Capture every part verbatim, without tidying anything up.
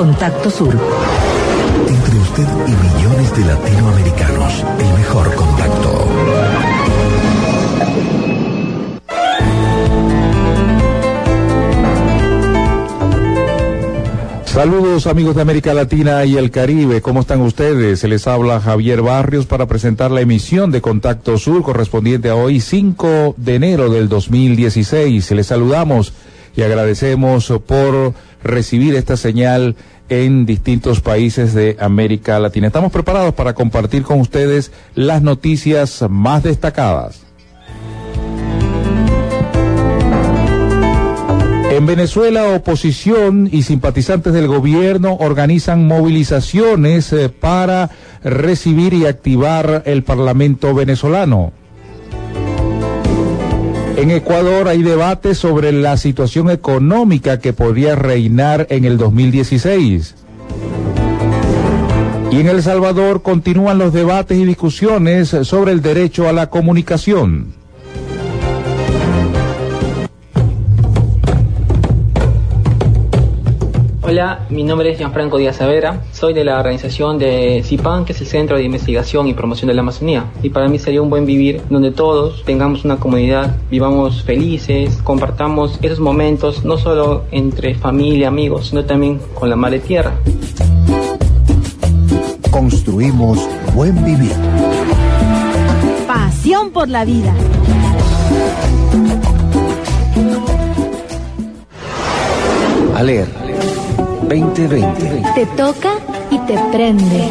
Contacto Sur. Entre usted y millones de latinoamericanos, el mejor contacto. Saludos amigos de América Latina y el Caribe, ¿cómo están ustedes? Se les habla Javier Barrios para presentar la emisión de Contacto Sur correspondiente a hoy cinco de enero del dos mil dieciséis. Les saludamos y agradecemos por recibir esta señal en distintos países de América Latina. Estamos preparados para compartir con ustedes las noticias más destacadas. En Venezuela, oposición y simpatizantes del gobierno organizan movilizaciones eh, para recibir y activar el Parlamento venezolano. En Ecuador hay debate sobre la situación económica que podría reinar en el dos mil dieciséis. Y en El Salvador continúan los debates y discusiones sobre el derecho a la comunicación. Hola, mi nombre es Gianfranco Díaz Saavedra, soy de la organización de CIPAN, que es el Centro de Investigación y Promoción de la Amazonía, y para mí sería un buen vivir donde todos tengamos una comunidad, vivamos felices, compartamos esos momentos no solo entre familia, amigos, sino también con la madre tierra. Construimos buen vivir. Pasión por la vida. Aler veinte veinte. Te toca y te prende.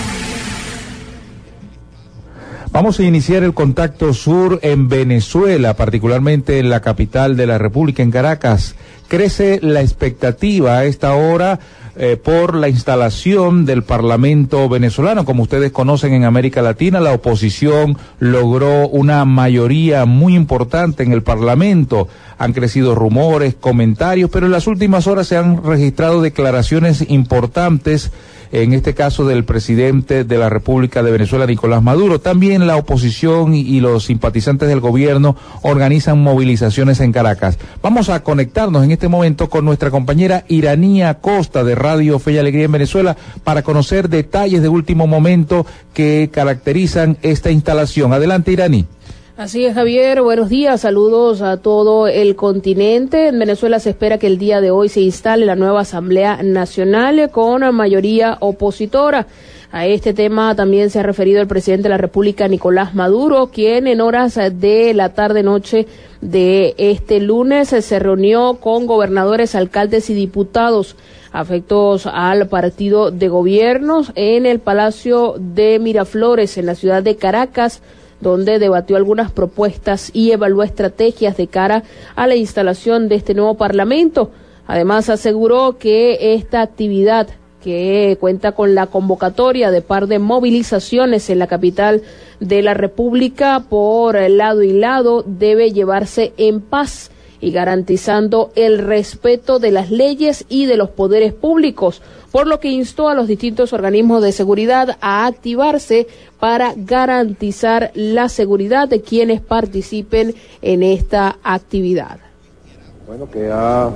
Vamos a iniciar el Contacto Sur en Venezuela, particularmente en la capital de la República, en Caracas. Crece la expectativa a esta hora eh, por la instalación del Parlamento venezolano. Como ustedes conocen, en América Latina la oposición logró una mayoría muy importante en el Parlamento. Han crecido rumores, comentarios, pero en las últimas horas se han registrado declaraciones importantes, en este caso del presidente de la República de Venezuela, Nicolás Maduro. También la oposición y los simpatizantes del gobierno organizan movilizaciones en Caracas. Vamos a conectarnos en este momento con nuestra compañera Iranía Costa de Radio Fe y Alegría en Venezuela para conocer detalles de último momento que caracterizan esta instalación. Adelante, Iraní. Así es, Javier, buenos días, saludos a todo el continente. En Venezuela se espera que el día de hoy se instale la nueva Asamblea Nacional con mayoría opositora. A este tema también se ha referido el presidente de la República, Nicolás Maduro, quien en horas de la tarde-noche de este lunes se reunió con gobernadores, alcaldes y diputados afectos al partido de gobierno en el Palacio de Miraflores, en la ciudad de Caracas, donde debatió algunas propuestas y evaluó estrategias de cara a la instalación de este nuevo Parlamento. Además, aseguró que esta actividad, que cuenta con la convocatoria de par de movilizaciones en la capital de la República por lado y lado, debe llevarse en paz y garantizando el respeto de las leyes y de los poderes públicos, por lo que instó a los distintos organismos de seguridad a activarse para garantizar la seguridad de quienes participen en esta actividad. Bueno, que ha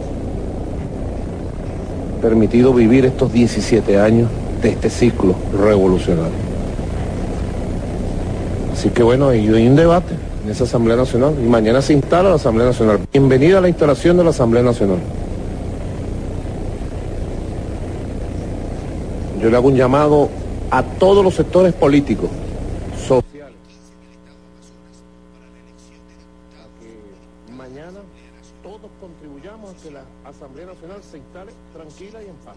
permitido vivir estos diecisiete años de este ciclo revolucionario. Así que bueno, hay un debate en esa Asamblea Nacional y mañana se instala la Asamblea Nacional. Bienvenida a la instalación de la Asamblea Nacional. Yo le hago un llamado a todos los sectores políticos, sociales, a que mañana todos contribuyamos a que la Asamblea Nacional se instale tranquila y en paz.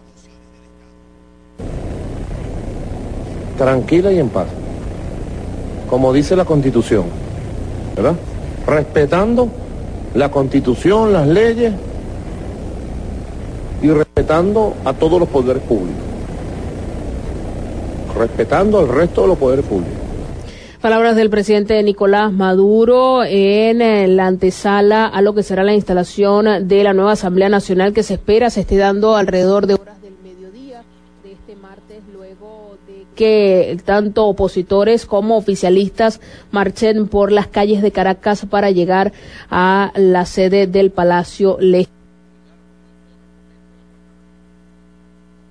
Tranquila y en paz. Como dice la Constitución, ¿verdad? Respetando la Constitución, las leyes y respetando a todos los poderes públicos. Respetando al resto de los poderes públicos. Palabras del presidente Nicolás Maduro en la antesala a lo que será la instalación de la nueva Asamblea Nacional, que se espera se esté dando alrededor de horas del mediodía de este martes, luego de que tanto opositores como oficialistas marchen por las calles de Caracas para llegar a la sede del Palacio Legislativo.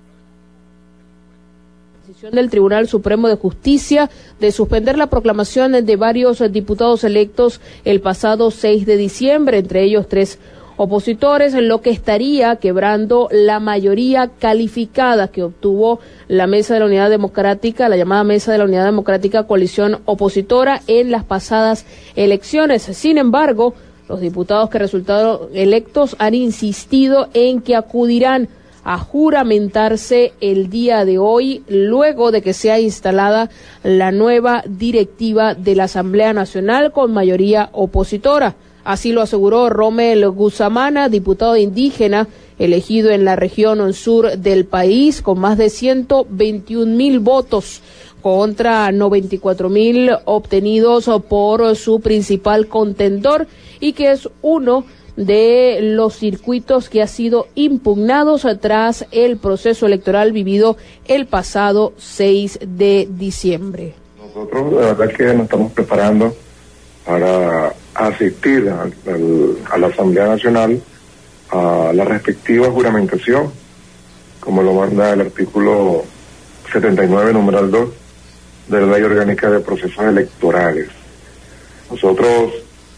del Tribunal Supremo de Justicia de suspender la proclamación de varios diputados electos el pasado seis de diciembre, entre ellos tres opositores, lo que estaría quebrando la mayoría calificada que obtuvo la Mesa de la Unidad Democrática, la llamada Mesa de la Unidad Democrática Coalición Opositora en las pasadas elecciones. Sin embargo, los diputados que resultaron electos han insistido en que acudirán a juramentarse el día de hoy, luego de que sea instalada la nueva directiva de la Asamblea Nacional con mayoría opositora. Así lo aseguró Rommel Guzamana, diputado indígena elegido en la región sur del país, con más de ciento veintiún mil votos contra noventa y cuatro mil obtenidos por su principal contendor, y que es uno de los circuitos que ha sido impugnados tras el proceso electoral vivido el pasado seis de diciembre. Nosotros, la verdad que nos estamos preparando para asistir a, a, a la Asamblea Nacional a la respectiva juramentación, como lo manda el artículo setenta y nueve, numeral dos, de la Ley Orgánica de Procesos Electorales. Nosotros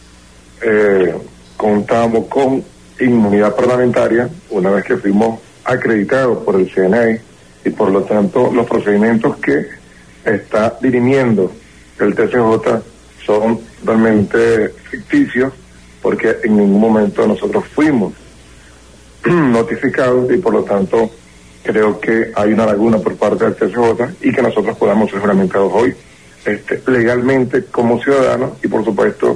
eh, contamos con inmunidad parlamentaria una vez que fuimos acreditados por el C N E y por lo tanto los procedimientos que está dirimiendo el T C J son realmente ficticios, porque en ningún momento nosotros fuimos notificados y por lo tanto creo que hay una laguna por parte del T C J y que nosotros podamos ser juramentados hoy este, legalmente como ciudadanos, y por supuesto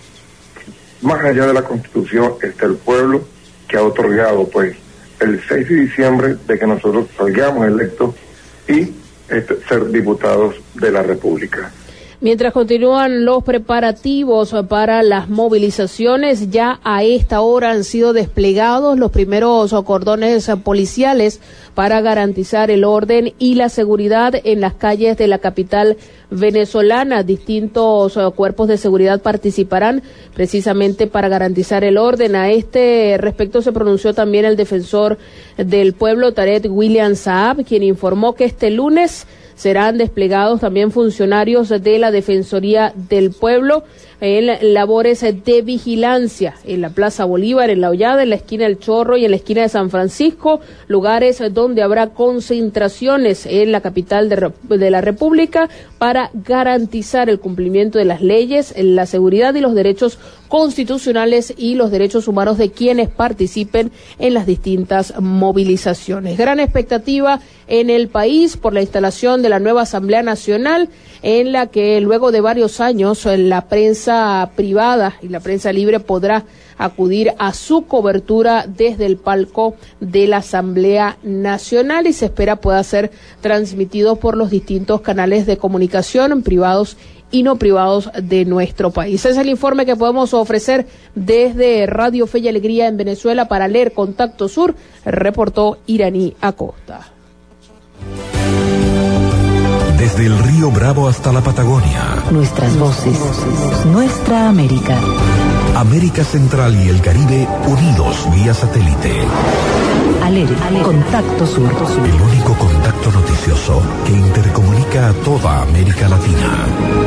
más allá de la Constitución está el pueblo que ha otorgado pues el seis de diciembre de que nosotros salgamos electos y este, ser diputados de la República. Mientras continúan los preparativos para las movilizaciones, ya a esta hora han sido desplegados los primeros cordones policiales para garantizar el orden y la seguridad en las calles de la capital venezolana. Distintos cuerpos de seguridad participarán precisamente para garantizar el orden. A este respecto se pronunció también el defensor del pueblo, Tarek William Saab, quien informó que este lunes serán desplegados también funcionarios de la Defensoría del Pueblo en labores de vigilancia en la Plaza Bolívar, en La Hollada, en la esquina del Chorro y en la esquina de San Francisco, lugares donde habrá concentraciones en la capital de, de la República para garantizar el cumplimiento de las leyes, la seguridad y los derechos constitucionales y los derechos humanos de quienes participen en las distintas movilizaciones. Gran expectativa en el país por la instalación de la nueva Asamblea Nacional, en la que luego de varios años la prensa privada y la prensa libre podrá acudir a su cobertura desde el palco de la Asamblea Nacional, y se espera pueda ser transmitido por los distintos canales de comunicación privados y no privados de nuestro país. Es el informe que podemos ofrecer desde Radio Fe y Alegría en Venezuela. Para leer Contacto Sur, reportó Iraní Acosta. Desde el río Bravo hasta la Patagonia. Nuestras voces, nuestra América. América Central y el Caribe unidos vía satélite. Alere, Contacto Sur. El único contacto noticioso que intercomunica a toda América Latina.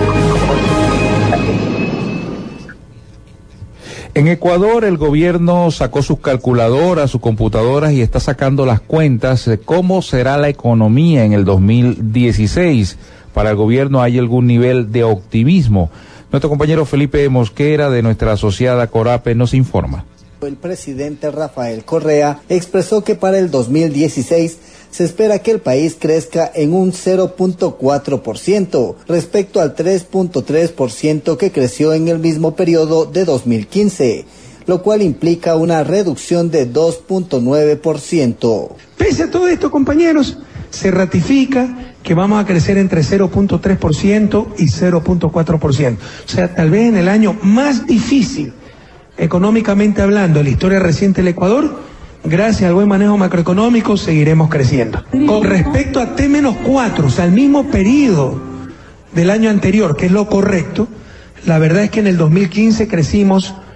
En Ecuador, el gobierno sacó sus calculadoras, sus computadoras y está sacando las cuentas de cómo será la economía en el dos mil dieciséis. Para el gobierno hay algún nivel de optimismo. Nuestro compañero Felipe Mosquera, de nuestra asociada Corape, nos informa. El presidente Rafael Correa expresó que para el dos mil dieciséis se espera que el país crezca en un cero punto cuatro por ciento respecto al tres punto tres por ciento que creció en el mismo periodo de dos mil quince, lo cual implica una reducción de dos punto nueve por ciento. Pese a todo esto, compañeros, se ratifica que vamos a crecer entre cero punto tres por ciento y cero punto cuatro por ciento. O sea, tal vez en el año más difícil, económicamente hablando, en la historia reciente del Ecuador, gracias al buen manejo macroeconómico, seguiremos creciendo. Con respecto a T menos cuatro, o sea, el mismo periodo del año anterior, que es lo correcto, la verdad es que en el dos mil quince crecimos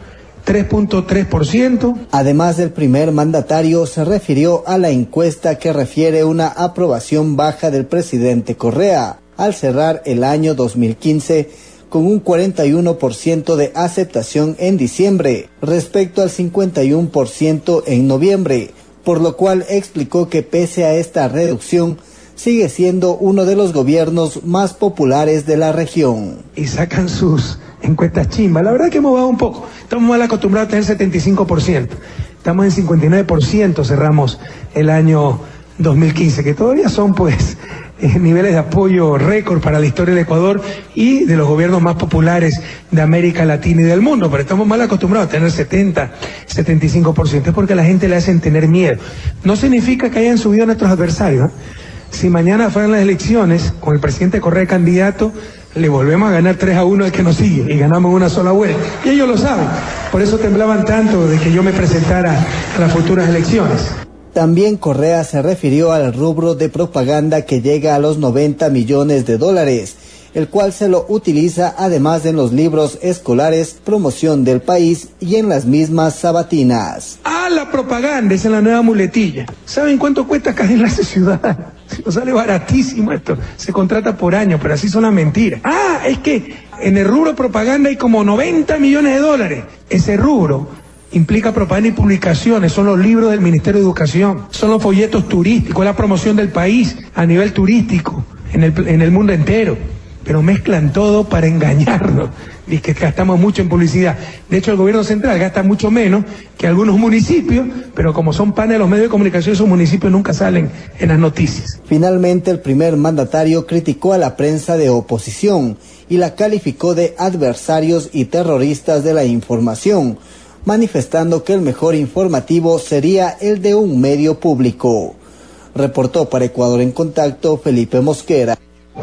tres punto tres por ciento. Además, el primer mandatario se refirió a la encuesta que refiere una aprobación baja del presidente Correa, al cerrar el año dos mil quince con un cuarenta y uno por ciento de aceptación en diciembre, respecto al cincuenta y uno por ciento en noviembre, por lo cual explicó que pese a esta reducción, sigue siendo uno de los gobiernos más populares de la región. Y sacan sus encuestas chimba. La verdad que hemos bajado un poco. Estamos mal acostumbrados a tener setenta y cinco por ciento. Estamos en cincuenta y nueve por ciento, cerramos el año dos mil quince, que todavía son pues eh, niveles de apoyo récord para la historia del Ecuador y de los gobiernos más populares de América Latina y del mundo, pero estamos mal acostumbrados a tener setenta, setenta y cinco por ciento. Es porque a la gente le hacen tener miedo. No significa que hayan subido a nuestros adversarios, ¿eh? Si mañana fueran las elecciones, con el presidente Correa candidato, le volvemos a ganar tres a uno al que nos sigue y ganamos una sola vuelta. Y ellos lo saben. Por eso temblaban tanto de que yo me presentara a las futuras elecciones. También Correa se refirió al rubro de propaganda que llega a los noventa millones de dólares, el cual se lo utiliza además en los libros escolares, promoción del país y en las mismas sabatinas. Ah, la propaganda, esa es la nueva muletilla. ¿Saben cuánto cuesta cada enlace ciudadano? Nos sale baratísimo esto, se contrata por año, pero así son las mentiras. Ah, es que en el rubro propaganda hay como noventa millones de dólares. Ese rubro implica propaganda y publicaciones, son los libros del Ministerio de Educación, son los folletos turísticos, la promoción del país a nivel turístico, en el, en el mundo entero. Pero mezclan todo para engañarnos. Y que gastamos mucho en publicidad. De hecho, el gobierno central gasta mucho menos que algunos municipios, pero como son panes de los medios de comunicación, esos municipios nunca salen en las noticias. Finalmente, el primer mandatario criticó a la prensa de oposición y la calificó de adversarios y terroristas de la información, manifestando que el mejor informativo sería el de un medio público. Reportó para Ecuador en Contacto Felipe Mosquera.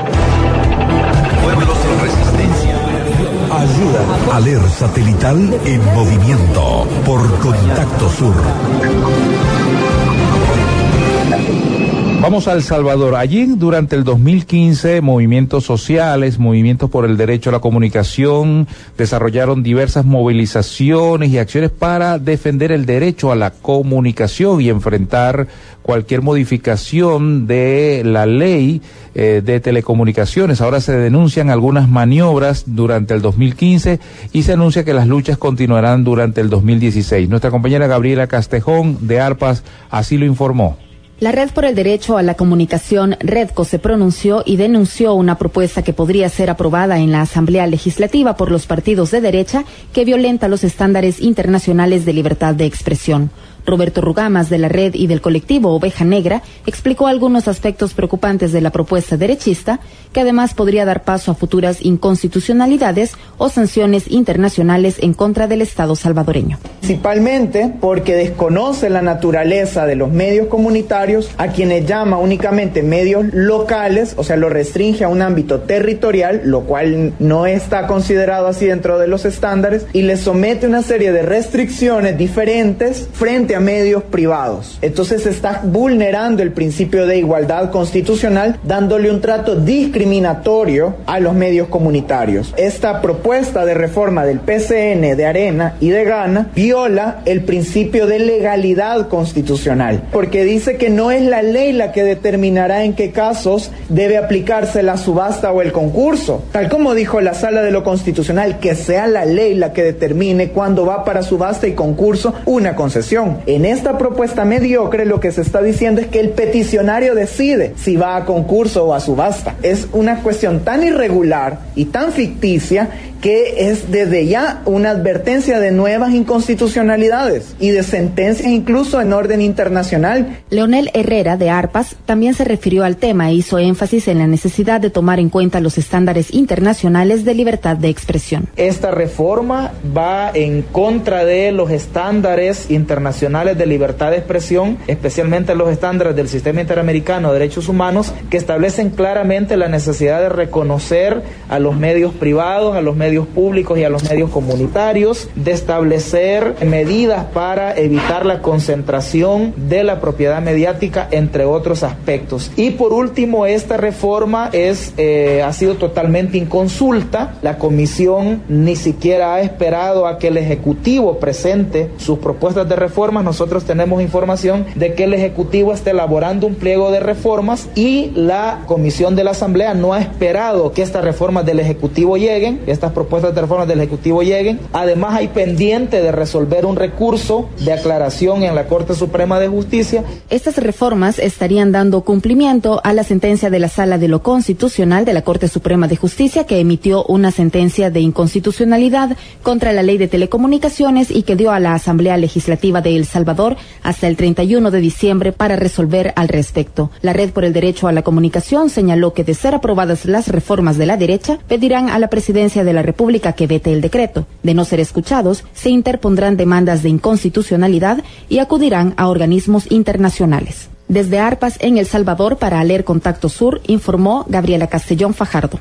Ayuda. Aler satelital en movimiento por Contacto Sur. Vamos a El Salvador. Allí, durante el dos mil quince, movimientos sociales, movimientos por el derecho a la comunicación, desarrollaron diversas movilizaciones y acciones para defender el derecho a la comunicación y enfrentar cualquier modificación de la ley eh, de telecomunicaciones. Ahora se denuncian algunas maniobras durante el dos mil quince y se anuncia que las luchas continuarán durante el dos mil dieciséis. Nuestra compañera Gabriela Castejón de ARPAS así lo informó. La Red por el Derecho a la Comunicación, REDCO, se pronunció y denunció una propuesta que podría ser aprobada en la Asamblea Legislativa por los partidos de derecha que violenta los estándares internacionales de libertad de expresión. Roberto Rugamas, de la Red y del colectivo Oveja Negra, explicó algunos aspectos preocupantes de la propuesta derechista, que además podría dar paso a futuras inconstitucionalidades o sanciones internacionales en contra del Estado salvadoreño. Principalmente porque desconoce la naturaleza de los medios comunitarios, a quienes llama únicamente medios locales, o sea, lo restringe a un ámbito territorial, lo cual no está considerado así dentro de los estándares, y le somete una serie de restricciones diferentes frente a medios privados. Entonces se está vulnerando el principio de igualdad constitucional, dándole un trato discriminatorio a los medios comunitarios. Esta propuesta de reforma del P C N, de Arena y de Gana viola el principio de legalidad constitucional, porque dice que no es la ley la que determinará en qué casos debe aplicarse la subasta o el concurso, tal como dijo la Sala de lo Constitucional, que sea la ley la que determine cuándo va para subasta y concurso una concesión. En esta propuesta mediocre lo que se está diciendo es que el peticionario decide si va a concurso o a subasta. Es una cuestión tan irregular y tan ficticia que es desde ya una advertencia de nuevas inconstitucionalidades y de sentencias incluso en orden internacional. Leonel Herrera, de ARPAS, también se refirió al tema e hizo énfasis en la necesidad de tomar en cuenta los estándares internacionales de libertad de expresión. Esta reforma va en contra de los estándares internacionales de libertad de expresión, especialmente los estándares del Sistema Interamericano de Derechos Humanos, que establecen claramente la necesidad de reconocer a los medios privados, a los medios públicos y a los medios comunitarios, de establecer tomar medidas para evitar la concentración de la propiedad mediática, entre otros aspectos. Y por último, esta reforma es, eh, ha sido totalmente inconsulta. La comisión ni siquiera ha esperado a que el Ejecutivo presente sus propuestas de reformas. Nosotros tenemos información de que el Ejecutivo está elaborando un pliego de reformas y la Comisión de la Asamblea no ha esperado que estas reformas del Ejecutivo lleguen, estas propuestas de reformas del Ejecutivo lleguen. Además, hay pendiente de resolver un recurso de aclaración en la Corte Suprema de Justicia. Estas reformas estarían dando cumplimiento a la sentencia de la Sala de lo Constitucional de la Corte Suprema de Justicia, que emitió una sentencia de inconstitucionalidad contra la Ley de Telecomunicaciones y que dio a la Asamblea Legislativa de El Salvador hasta el treinta y uno de diciembre para resolver al respecto. La Red por el Derecho a la Comunicación señaló que, de ser aprobadas las reformas de la derecha, pedirán a la Presidencia de la República que vete el decreto. De no ser escuchados, se interpondrán demandas de inconstitucionalidad y acudirán a organismos internacionales. Desde Arpas, en El Salvador, para Aler Contacto Sur, informó Gabriela Castellón Fajardo.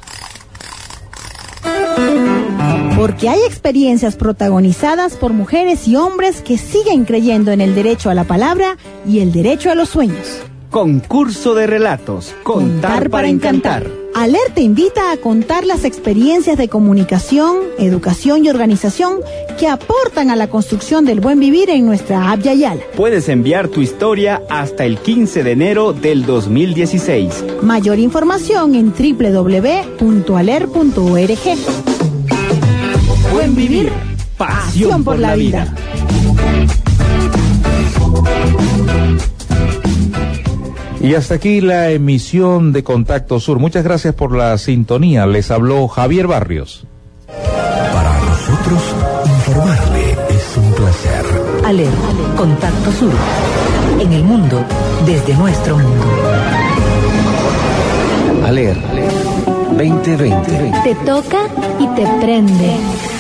Porque hay experiencias protagonizadas por mujeres y hombres que siguen creyendo en el derecho a la palabra y el derecho a los sueños. Concurso de relatos, Contar, Contar para encantar. Aler te invita a contar las experiencias de comunicación, educación y organización que aportan a la construcción del buen vivir en nuestra app Yayala. Puedes enviar tu historia hasta el quince de enero del dos mil dieciséis. Mayor información en doble u doble u doble u punto aler punto org. Buen vivir, pasión por la vida. Y hasta aquí la emisión de Contacto Sur. Muchas gracias por la sintonía. Les habló Javier Barrios. Para nosotros, informarle es un placer. Aler, Contacto Sur. En el mundo, desde nuestro mundo. Aler, veinte veinte. Te toca y te prende.